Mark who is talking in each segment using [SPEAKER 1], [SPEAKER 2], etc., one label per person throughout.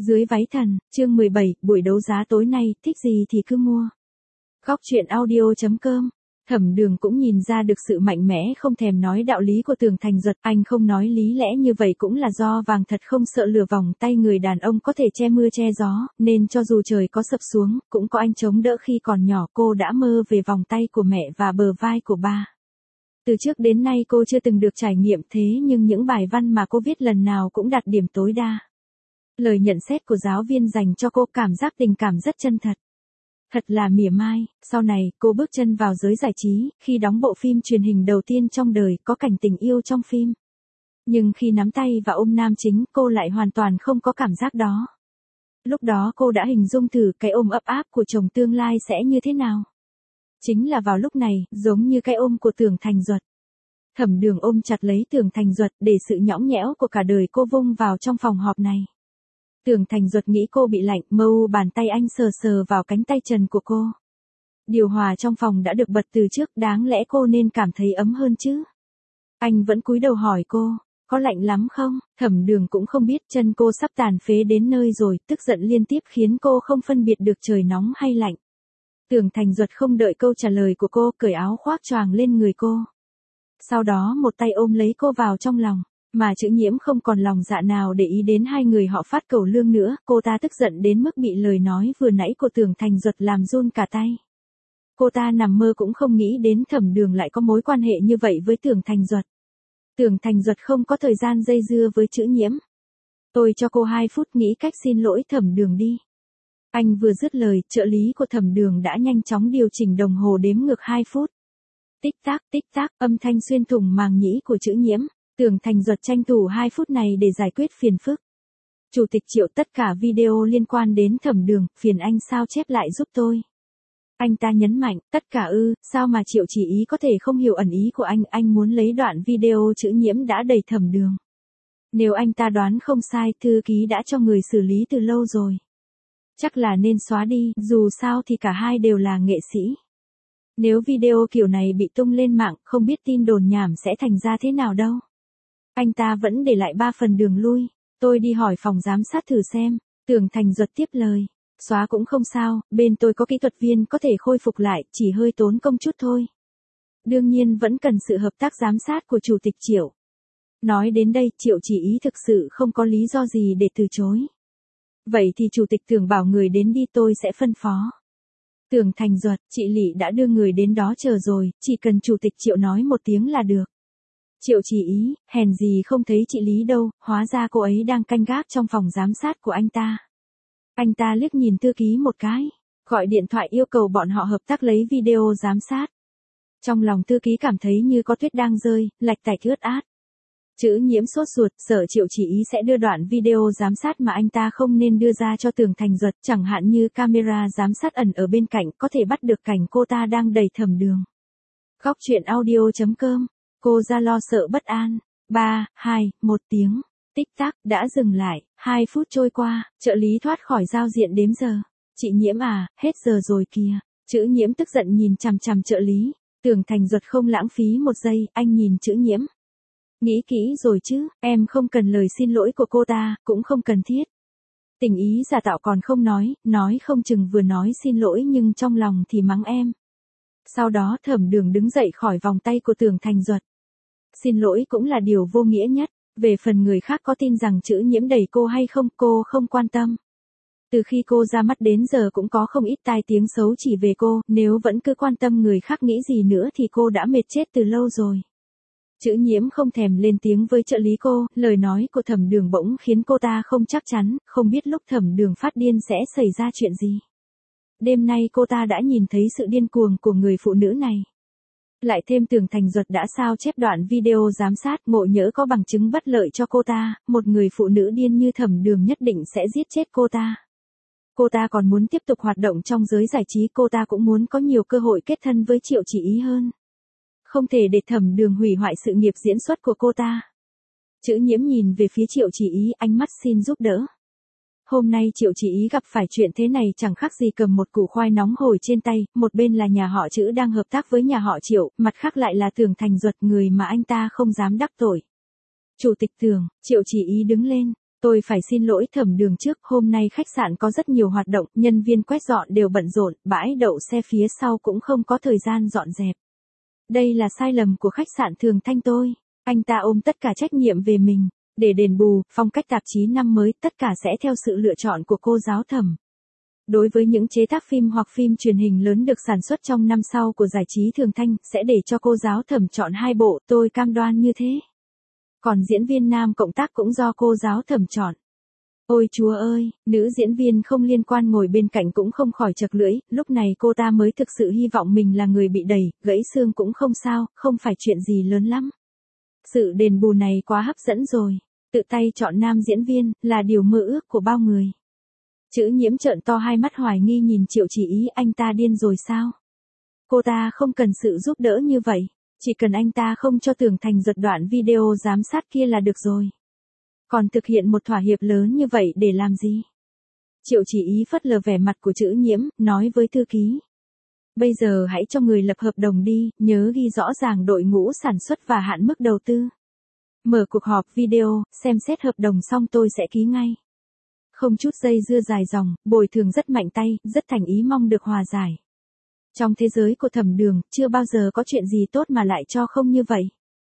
[SPEAKER 1] Dưới váy thần, chương 17, buổi đấu giá tối nay, thích gì thì cứ mua. Góc truyện audio.com. Thẩm Đường cũng nhìn ra được sự mạnh mẽ không thèm nói đạo lý của Tường Thành Duật, anh không nói lý lẽ như vậy cũng là do vàng thật không sợ lửa vòng tay người đàn ông có thể che mưa che gió, nên cho dù trời có sập xuống, cũng có anh chống đỡ. Khi còn nhỏ cô đã mơ về vòng tay của mẹ và bờ vai của ba. Từ trước đến nay cô chưa từng được trải nghiệm thế nhưng những bài văn mà cô viết lần nào cũng đạt điểm tối đa. Lời nhận xét của giáo viên dành cho cô cảm giác tình cảm rất chân thật. Thật là mỉa mai, sau này cô bước chân vào giới giải trí, khi đóng bộ phim truyền hình đầu tiên trong đời có cảnh tình yêu trong phim. Nhưng khi nắm tay và ôm nam chính cô lại hoàn toàn không có cảm giác đó. Lúc đó cô đã hình dung thử cái ôm ấp áp của chồng tương lai sẽ như thế nào. Chính là vào lúc này, giống như cái ôm của Tường Thành Duật. Thẩm Đường ôm chặt lấy Tường Thành Duật để sự nhõng nhẽo của cả đời cô vung vào trong phòng họp này. Tường Thành Duật nghĩ cô bị lạnh, mâu bàn tay anh sờ sờ vào cánh tay trần của cô. Điều hòa trong phòng đã được bật từ trước, đáng lẽ cô nên cảm thấy ấm hơn chứ. Anh vẫn cúi đầu hỏi cô, có lạnh lắm không? Thẩm Đường cũng không biết, chân cô sắp tàn phế đến nơi rồi, tức giận liên tiếp khiến cô không phân biệt được trời nóng hay lạnh. Tường Thành Duật không đợi câu trả lời của cô, cởi áo khoác choàng lên người cô. Sau đó một tay ôm lấy cô vào trong lòng. Mà Chữ Nhiễm không còn lòng dạ nào để ý đến hai người họ phát cầu lương nữa, cô ta tức giận đến mức bị lời nói vừa nãy của Tường Thành Duật làm run cả tay. Cô ta nằm mơ cũng không nghĩ đến Thẩm Đường lại có mối quan hệ như vậy với Tường Thành Duật. Tường Thành Duật không có thời gian dây dưa với Chữ Nhiễm. Tôi cho cô 2 phút nghĩ cách xin lỗi Thẩm Đường đi. Anh vừa dứt lời, trợ lý của Thẩm Đường đã nhanh chóng điều chỉnh đồng hồ đếm ngược 2 phút. Tích tắc, âm thanh xuyên thủng màng nhĩ của Chữ Nhiễm. Tường Thành Duật tranh thủ 2 phút này để giải quyết phiền phức. Chủ tịch Triệu, tất cả video liên quan đến Thẩm Đường, phiền anh sao chép lại giúp tôi. Anh ta nhấn mạnh, tất cả sao mà Triệu chỉ ý có thể không hiểu ẩn ý của anh muốn lấy đoạn video Chữ Nhiễm đã đầy Thẩm Đường. Nếu anh ta đoán không sai, thư ký đã cho người xử lý từ lâu rồi. Chắc là nên xóa đi, dù sao thì cả hai đều là nghệ sĩ. Nếu video kiểu này bị tung lên mạng, không biết tin đồn nhảm sẽ thành ra thế nào đâu. Anh ta vẫn để lại 3 phần đường lui. Tôi đi hỏi phòng giám sát thử xem. Tường Thành Duật tiếp lời. Xóa cũng không sao, bên tôi có kỹ thuật viên có thể khôi phục lại, chỉ hơi tốn công chút thôi. Đương nhiên vẫn cần sự hợp tác giám sát của Chủ tịch Triệu. Nói đến đây, Triệu chỉ ý thực sự không có lý do gì để từ chối. Vậy thì Chủ tịch Tường bảo người đến đi, tôi sẽ phân phó. Tường Thành Duật, chị Lị đã đưa người đến đó chờ rồi, chỉ cần Chủ tịch Triệu nói một tiếng là được. Triệu chỉ ý, hèn gì không thấy chị Lý đâu, hóa ra cô ấy đang canh gác trong phòng giám sát của anh ta. Anh ta liếc nhìn thư ký một cái, gọi điện thoại yêu cầu bọn họ hợp tác lấy video giám sát. Trong lòng thư ký cảm thấy như có tuyết đang rơi, lạch tạch ướt át. Chữ Nhiễm sốt ruột, sợ Triệu chỉ ý sẽ đưa đoạn video giám sát mà anh ta không nên đưa ra cho Tường Thành Duật, chẳng hạn như camera giám sát ẩn ở bên cạnh có thể bắt được cảnh cô ta đang đẩy Thẩm Đường. Góc truyện audio.com. Cô ra lo sợ bất an. 3, 2, 1 tiếng. Tích tắc, đã dừng lại. 2 phút trôi qua, trợ lý thoát khỏi giao diện đếm giờ. Chị Nhiễm à, hết giờ rồi kìa. Chữ Nhiễm tức giận nhìn chằm chằm trợ lý. Tường Thành Duật không lãng phí một giây, anh nhìn Chữ Nhiễm. Nghĩ kỹ rồi chứ, em không cần lời xin lỗi của cô ta, cũng không cần thiết. Tình ý giả tạo còn không nói không chừng vừa nói xin lỗi nhưng trong lòng thì mắng em. Sau đó Thẩm Đường đứng dậy khỏi vòng tay của Tường Thành Duật. Xin lỗi cũng là điều vô nghĩa nhất, về phần người khác có tin rằng Chữ Nhiễm đẩy cô hay không, cô không quan tâm. Từ khi cô ra mắt đến giờ cũng có không ít tai tiếng xấu chỉ về cô, nếu vẫn cứ quan tâm người khác nghĩ gì nữa thì cô đã mệt chết từ lâu rồi. Chữ Nhiễm không thèm lên tiếng với trợ lý cô, lời nói của Thẩm Đường bỗng khiến cô ta không chắc chắn, không biết lúc Thẩm Đường phát điên sẽ xảy ra chuyện gì. Đêm nay cô ta đã nhìn thấy sự điên cuồng của người phụ nữ này. Lại thêm Tường Thành Duật đã sao chép đoạn video giám sát, ngộ nhỡ có bằng chứng bất lợi cho cô ta, một người phụ nữ điên như Thẩm Đường nhất định sẽ giết chết cô ta. Cô ta còn muốn tiếp tục hoạt động trong giới giải trí, cô ta cũng muốn có nhiều cơ hội kết thân với Triệu chỉ ý hơn. Không thể để Thẩm Đường hủy hoại sự nghiệp diễn xuất của cô ta. Chữ Nhiễm nhìn về phía Triệu chỉ ý, ánh mắt xin giúp đỡ. Hôm nay Triệu chỉ ý gặp phải chuyện thế này chẳng khác gì cầm một củ khoai nóng hổi trên tay, một bên là nhà họ Chữ đang hợp tác với nhà họ Triệu, mặt khác lại là Tường Thành Duật, người mà anh ta không dám đắc tội. Chủ tịch Tường, Triệu chỉ ý đứng lên. Tôi phải xin lỗi Thẩm Đường trước, hôm nay khách sạn có rất nhiều hoạt động, nhân viên quét dọn đều bận rộn, bãi đậu xe phía sau cũng không có thời gian dọn dẹp. Đây là sai lầm của khách sạn Thường Thanh tôi. Anh ta ôm tất cả trách nhiệm về mình. Để đền bù, phong cách tạp chí năm mới, tất cả sẽ theo sự lựa chọn của cô giáo Thẩm. Đối với những chế tác phim hoặc phim truyền hình lớn được sản xuất trong năm sau của giải trí Thường Thanh, sẽ để cho cô giáo Thẩm chọn 2 bộ, tôi cam đoan như thế. Còn diễn viên nam cộng tác cũng do cô giáo Thẩm chọn. Ôi chúa ơi, nữ diễn viên không liên quan ngồi bên cạnh cũng không khỏi chật lưỡi, lúc này cô ta mới thực sự hy vọng mình là người bị đẩy, gãy xương cũng không sao, không phải chuyện gì lớn lắm. Sự đền bù này quá hấp dẫn rồi, tự tay chọn nam diễn viên, là điều mơ ước của bao người. Chữ Nhiễm trợn to hai mắt hoài nghi nhìn Triệu Chỉ Ý, anh ta điên rồi sao? Cô ta không cần sự giúp đỡ như vậy, chỉ cần anh ta không cho Tưởng Thành giật đoạn video giám sát kia là được rồi. Còn thực hiện một thỏa hiệp lớn như vậy để làm gì? Triệu Chỉ Ý phớt lờ vẻ mặt của Chữ Nhiễm, nói với thư ký. Bây giờ hãy cho người lập hợp đồng đi, nhớ ghi rõ ràng đội ngũ sản xuất và hạn mức đầu tư. Mở cuộc họp video, xem xét hợp đồng xong tôi sẽ ký ngay. Không chút dây dưa dài dòng, bồi thường rất mạnh tay, rất thành ý mong được hòa giải. Trong thế giới của Thẩm Đường, chưa bao giờ có chuyện gì tốt mà lại cho không như vậy.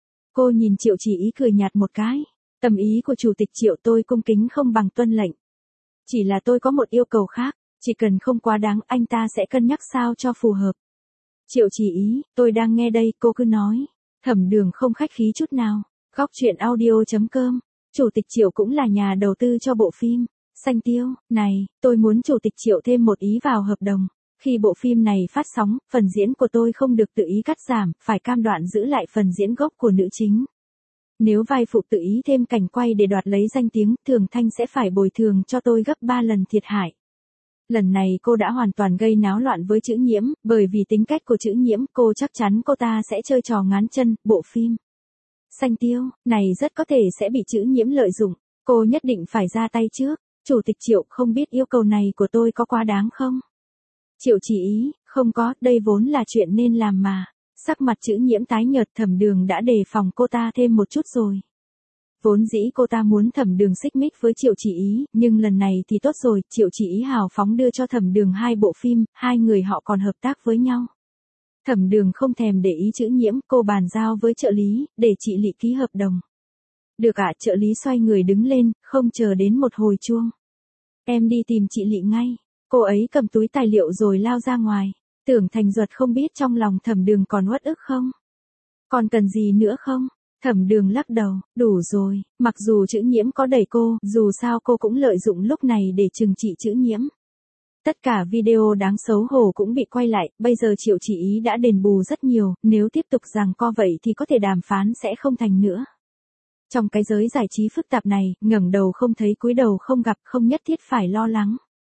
[SPEAKER 1] Cô nhìn Triệu Chỉ Ý cười nhạt một cái. Tâm ý của Chủ tịch Triệu tôi cung kính không bằng tuân lệnh. Chỉ là tôi có một yêu cầu khác, chỉ cần không quá đáng anh ta sẽ cân nhắc sao cho phù hợp. Triệu Chỉ Ý, tôi đang nghe đây, cô cứ nói. Thẩm Đường không khách khí chút nào. Góc truyện audio.com. Chủ tịch Triệu cũng là nhà đầu tư cho bộ phim Xanh Tiêu này, tôi muốn Chủ tịch Triệu thêm một ý vào hợp đồng. Khi bộ phim này phát sóng, phần diễn của tôi không được tự ý cắt giảm, phải cam đoan giữ lại phần diễn gốc của nữ chính. Nếu vai phụ tự ý thêm cảnh quay để đoạt lấy danh tiếng, Thường Thanh sẽ phải bồi thường cho tôi gấp 3 lần thiệt hại. Lần này cô đã hoàn toàn gây náo loạn với Chữ Nhiễm, bởi vì tính cách của Chữ Nhiễm, cô chắc chắn cô ta sẽ chơi trò ngán chân, bộ phim Xanh Tiêu này rất có thể sẽ bị Chữ Nhiễm lợi dụng, cô nhất định phải ra tay trước. Chủ tịch Triệu, không biết yêu cầu này của tôi có quá đáng không? Triệu Chỉ Ý, không có, đây vốn là chuyện nên làm mà. Sắc mặt Chữ Nhiễm tái nhợt, Thẩm Đường đã đề phòng cô ta thêm một chút rồi. Vốn dĩ cô ta muốn Thẩm Đường xích mích với Triệu Chỉ Ý, nhưng lần này thì tốt rồi, Triệu Chỉ Ý hào phóng đưa cho Thẩm Đường 2 bộ phim, 2 người họ còn hợp tác với nhau. Thẩm Đường không thèm để ý Chữ Nhiễm, cô bàn giao với trợ lý, để chị Lị ký hợp đồng. Được ạ, trợ lý xoay người đứng lên, không chờ đến một hồi chuông. Em đi tìm chị Lị ngay. Cô ấy cầm túi tài liệu rồi lao ra ngoài. Tưởng Thành Duật không biết trong lòng Thẩm Đường còn uất ức không? Còn cần gì nữa không? Thẩm Đường lắc đầu, đủ rồi, mặc dù Chữ Nhiễm có đẩy cô, dù sao cô cũng lợi dụng lúc này để trừng trị Chữ Nhiễm. Tất cả video đáng xấu hổ cũng bị quay lại, bây giờ Triệu Chỉ Ý đã đền bù rất nhiều, nếu tiếp tục giằng co vậy thì có thể đàm phán sẽ không thành nữa. Trong cái giới giải trí phức tạp này, ngẩng đầu không thấy cúi đầu không gặp, không nhất thiết phải lo lắng.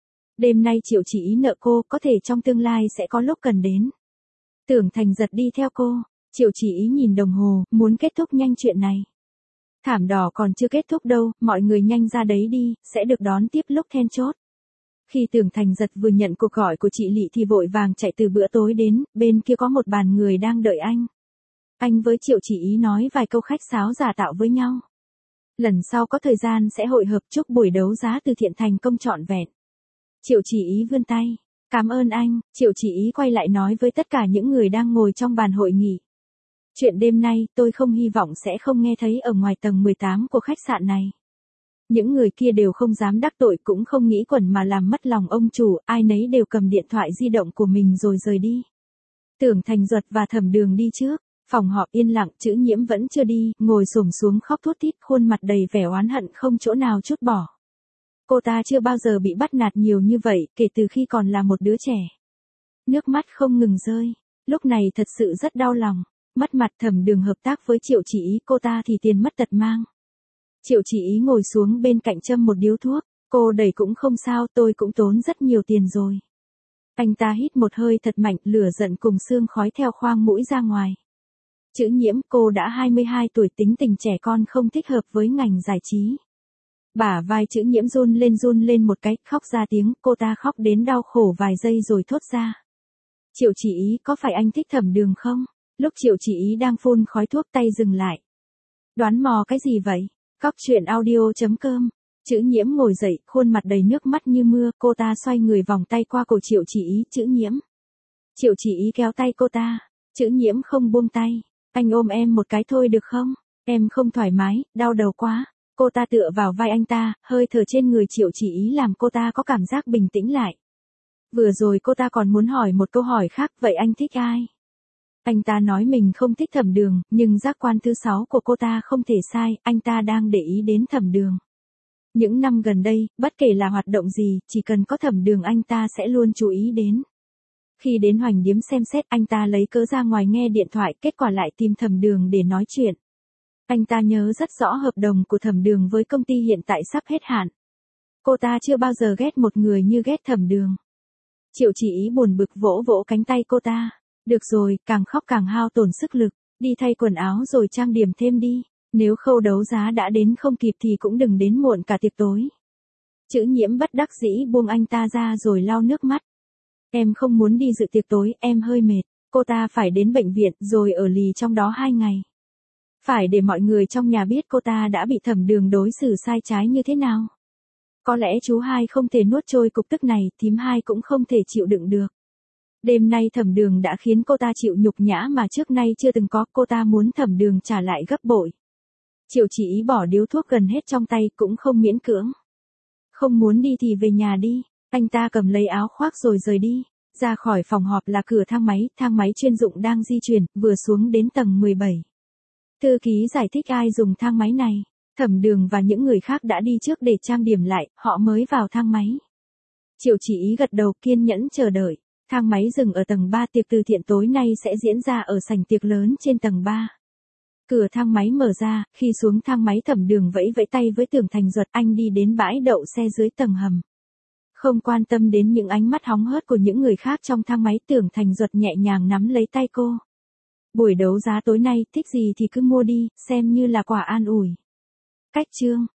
[SPEAKER 1] Đêm nay Triệu Chỉ Ý nợ cô, có thể trong tương lai sẽ có lúc cần đến. Tưởng Thành Giật đi theo cô, Triệu Chỉ Ý nhìn đồng hồ, muốn kết thúc nhanh chuyện này. Thảm đỏ còn chưa kết thúc đâu, mọi người nhanh ra đấy đi, sẽ được đón tiếp lúc then chốt. Khi Tưởng Thành Giật vừa nhận cuộc gọi của chị Lị thì vội vàng chạy từ bữa tối đến, bên kia có một bàn người đang đợi anh. Anh với Triệu Chỉ Ý nói vài câu khách sáo giả tạo với nhau. Lần sau có thời gian sẽ hội hợp, chúc buổi đấu giá từ thiện thành công trọn vẹn. Triệu Chỉ Ý vươn tay. Cảm ơn anh. Triệu Chỉ Ý quay lại nói với tất cả những người đang ngồi trong bàn hội nghị. Chuyện đêm nay tôi không hy vọng sẽ không nghe thấy ở ngoài tầng 18 của khách sạn này. Những người kia đều không dám đắc tội, cũng không nghĩ quẩn mà làm mất lòng ông chủ, ai nấy đều cầm điện thoại di động của mình rồi rời đi. Tưởng Thành Duật và Thẩm Đường đi trước. Phòng họp yên lặng, Chữ Nhiễm vẫn chưa đi, ngồi xổm xuống khóc thút thít, khuôn mặt đầy vẻ oán hận không chỗ nào trút bỏ. Cô ta chưa bao giờ bị bắt nạt nhiều như vậy, kể từ khi còn là một đứa trẻ. Nước mắt không ngừng rơi, lúc này thật sự rất đau lòng. Mất mặt Thẩm Đường hợp tác với Triệu Chỉ Ý, cô ta thì tiền mất tật mang. Triệu Chỉ Ý ngồi xuống bên cạnh châm một điếu thuốc, cô đẩy cũng không sao, tôi cũng tốn rất nhiều tiền rồi. Anh ta hít một hơi thật mạnh, lửa giận cùng sương khói theo khoang mũi ra ngoài. Chữ Nhiễm, cô đã 22 tuổi, tính tình trẻ con không thích hợp với ngành giải trí. Bả vai Chữ Nhiễm run lên một cái, khóc ra tiếng, cô ta khóc đến đau khổ vài giây rồi thốt ra. Triệu Chỉ Ý, có phải anh thích Thẩm Đường không? Lúc Triệu Chỉ Ý đang phun khói thuốc tay dừng lại. Đoán mò cái gì vậy? Góc truyện audio.com Chữ Nhiễm ngồi dậy, khuôn mặt đầy nước mắt như mưa, cô ta xoay người vòng tay qua cổ Triệu Chỉ Ý, Chữ Nhiễm. Triệu Chỉ Ý kéo tay cô ta, Chữ Nhiễm không buông tay, anh ôm em một cái thôi được không? Em không thoải mái, đau đầu quá. Cô ta tựa vào vai anh ta, hơi thở trên người Triệu Chỉ Ý làm cô ta có cảm giác bình tĩnh lại. Vừa rồi cô ta còn muốn hỏi một câu hỏi khác, vậy anh thích ai? Anh ta nói mình không thích Thẩm Đường, nhưng giác quan thứ 6 của cô ta không thể sai, anh ta đang để ý đến Thẩm Đường. Những năm gần đây, bất kể là hoạt động gì, chỉ cần có Thẩm Đường anh ta sẽ luôn chú ý đến. Khi đến Hoành Điếm xem xét, anh ta lấy cớ ra ngoài nghe điện thoại, kết quả lại tìm Thẩm Đường để nói chuyện. Anh ta nhớ rất rõ hợp đồng của Thẩm Đường với công ty hiện tại sắp hết hạn. Cô ta chưa bao giờ ghét một người như ghét Thẩm Đường. Triệu Chỉ Ý buồn bực vỗ vỗ cánh tay cô ta. Được rồi, càng khóc càng hao tổn sức lực, đi thay quần áo rồi trang điểm thêm đi. Nếu khâu đấu giá đã đến không kịp thì cũng đừng đến muộn cả tiệc tối. Chữ Nhiễm bất đắc dĩ buông anh ta ra rồi lau nước mắt. Em không muốn đi dự tiệc tối, em hơi mệt. Cô ta phải đến bệnh viện rồi ở lì trong đó 2 ngày. Phải để mọi người trong nhà biết cô ta đã bị Thẩm Đường đối xử sai trái như thế nào. Có lẽ chú hai không thể nuốt trôi cục tức này, thím hai cũng không thể chịu đựng được. Đêm nay Thẩm Đường đã khiến cô ta chịu nhục nhã mà trước nay chưa từng có, cô ta muốn Thẩm Đường trả lại gấp bội. Triệu Chỉ Ý bỏ điếu thuốc gần hết trong tay cũng không miễn cưỡng. Không muốn đi thì về nhà đi, anh ta cầm lấy áo khoác rồi rời đi. Ra khỏi phòng họp là cửa thang máy chuyên dụng đang di chuyển, vừa xuống đến tầng 17. Thư ký giải thích ai dùng thang máy này. Thẩm Đường và những người khác đã đi trước để trang điểm lại, họ mới vào thang máy. Triệu Chỉ Ý gật đầu kiên nhẫn chờ đợi. Thang máy dừng ở tầng 3, tiệc từ thiện tối nay sẽ diễn ra ở sảnh tiệc lớn trên tầng 3. Cửa thang máy mở ra, khi xuống thang máy Thẩm Đường vẫy vẫy tay với Tưởng Thành Duật, anh đi đến bãi đậu xe dưới tầng hầm. Không quan tâm đến những ánh mắt hóng hớt của những người khác trong thang máy, Tưởng Thành Duật nhẹ nhàng nắm lấy tay cô. Buổi đấu giá tối nay, thích gì thì cứ mua đi, xem như là quà an ủi. Cách chương